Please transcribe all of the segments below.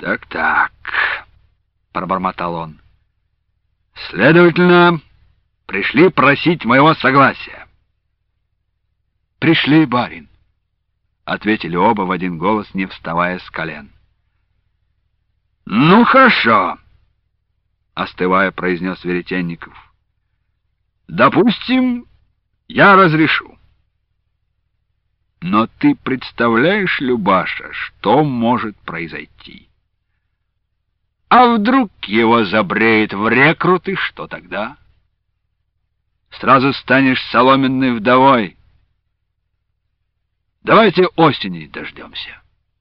Так, пробормотал он. Следовательно, пришли просить моего согласия. Пришли, барин, ответили оба в один голос, не вставая с колен. Ну, хорошо, остывая, произнес Веретенников. Допустим, я разрешу. Но ты представляешь, Любаша, что может произойти? А вдруг его забреет в рекруты, что тогда? Сразу станешь соломенной вдовой. Давайте осени дождемся.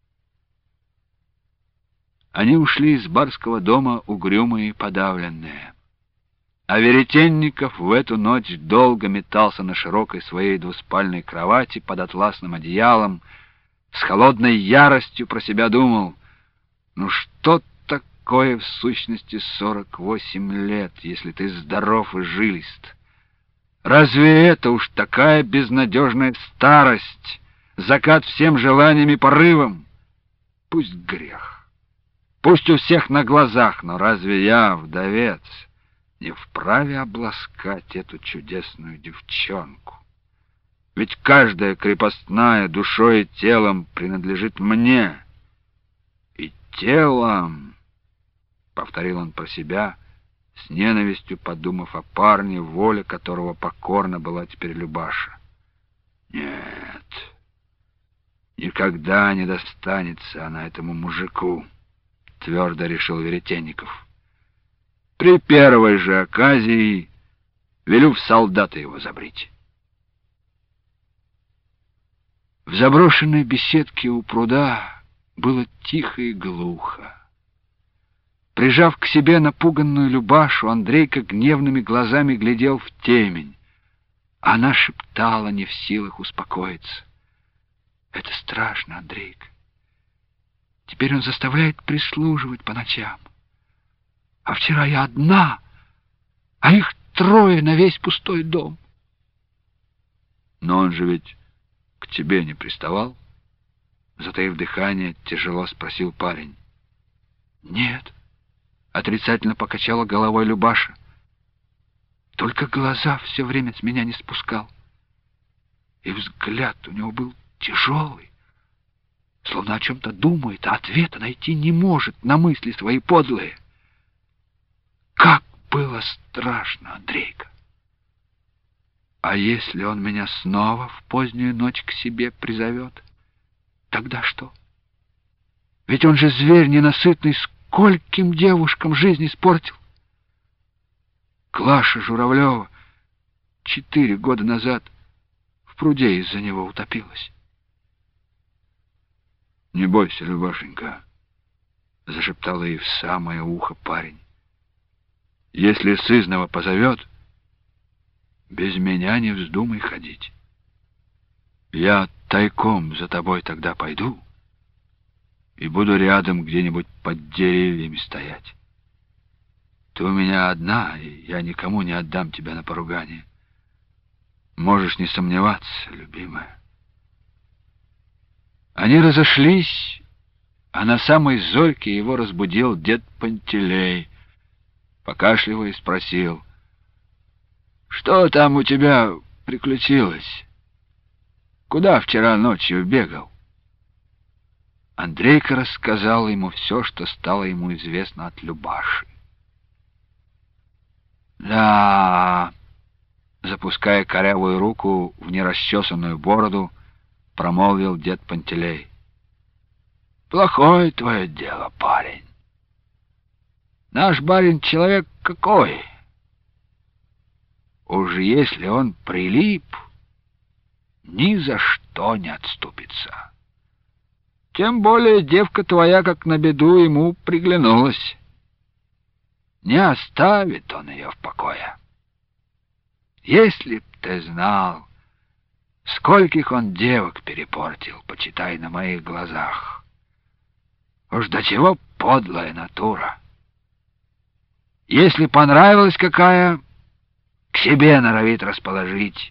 Они ушли из барского дома угрюмые и подавленные. А Веретенников в эту ночь долго метался на широкой своей двуспальной кровати под атласным одеялом, с холодной яростью про себя думал: ну что такое в сущности 48 лет, если ты здоров и жилист? Разве это уж такая безнадежная старость, закат всем желаниям и порывам? Пусть грех, пусть у всех на глазах, но разве я, вдовец, не вправе обласкать эту чудесную девчонку? Ведь каждая крепостная душой и телом принадлежит мне. И телом, — повторил он про себя, с ненавистью подумав о парне, воля которого покорна была теперь Любаша. Нет, никогда не достанется она этому мужику, — твердо решил Веретенников. При первой же оказии велю в солдаты его забрить. В заброшенной беседке у пруда было тихо и глухо. Прижав к себе напуганную Любашу, Андрейка гневными глазами глядел в темень. Она шептала, не в силах успокоиться: «Это страшно, Андрейка. Теперь он заставляет прислуживать по ночам. А вчера я одна, а их трое на весь пустой дом». «Но он же ведь к тебе не приставал?» Затаив дыхание, тяжело спросил парень. «Нет», — отрицательно покачала головой Любаша. «Только глаза все время с меня не спускал. И взгляд у него был тяжелый, словно о чем-то думает, а ответа найти не может на мысли свои подлые. Как было страшно, Андрейка! А если он меня снова в позднюю ночь к себе призовет, тогда что? Ведь он же зверь ненасытный, скольким девушкам жизнь испортил. Клаша Журавлева 4 года назад в пруде из-за него утопилась. «Не бойся, Любашенька», — зашептал ей в самое ухо парень. «Если сызнова позовет, без меня не вздумай ходить. Я тайком за тобой тогда пойду и буду рядом где-нибудь под деревьями стоять. Ты у меня одна, и я никому не отдам тебя на поругание. Можешь не сомневаться, любимая». Они разошлись, а на самой зорьке его разбудил дед Пантелей. Покашливая, спросил: «Что там у тебя приключилось? Куда вчера ночью бегал?» Андрейка рассказал ему все, что стало ему известно от Любаши. «Да», — запуская корявую руку в нерасчесанную бороду, промолвил дед Пантелей. «Плохое твое дело, парень. Наш барин человек какой? Уж если он прилип, ни за что не отступится. Тем более девка твоя, как на беду, ему приглянулась. Не оставит он ее в покое. Если б ты знал, скольких он девок перепортил, почитай, на моих глазах. Уж до чего подлая натура. Если понравилась какая, к себе норовит расположить,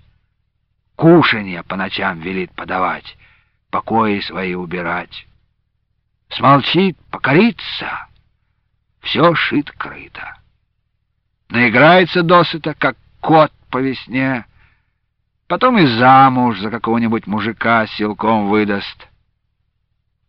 кушанья по ночам велит подавать, покои свои убирать. Смолчит, покорится, все шито-крыто. Наиграется досыта, как кот по весне, потом и замуж за какого-нибудь мужика силком выдаст.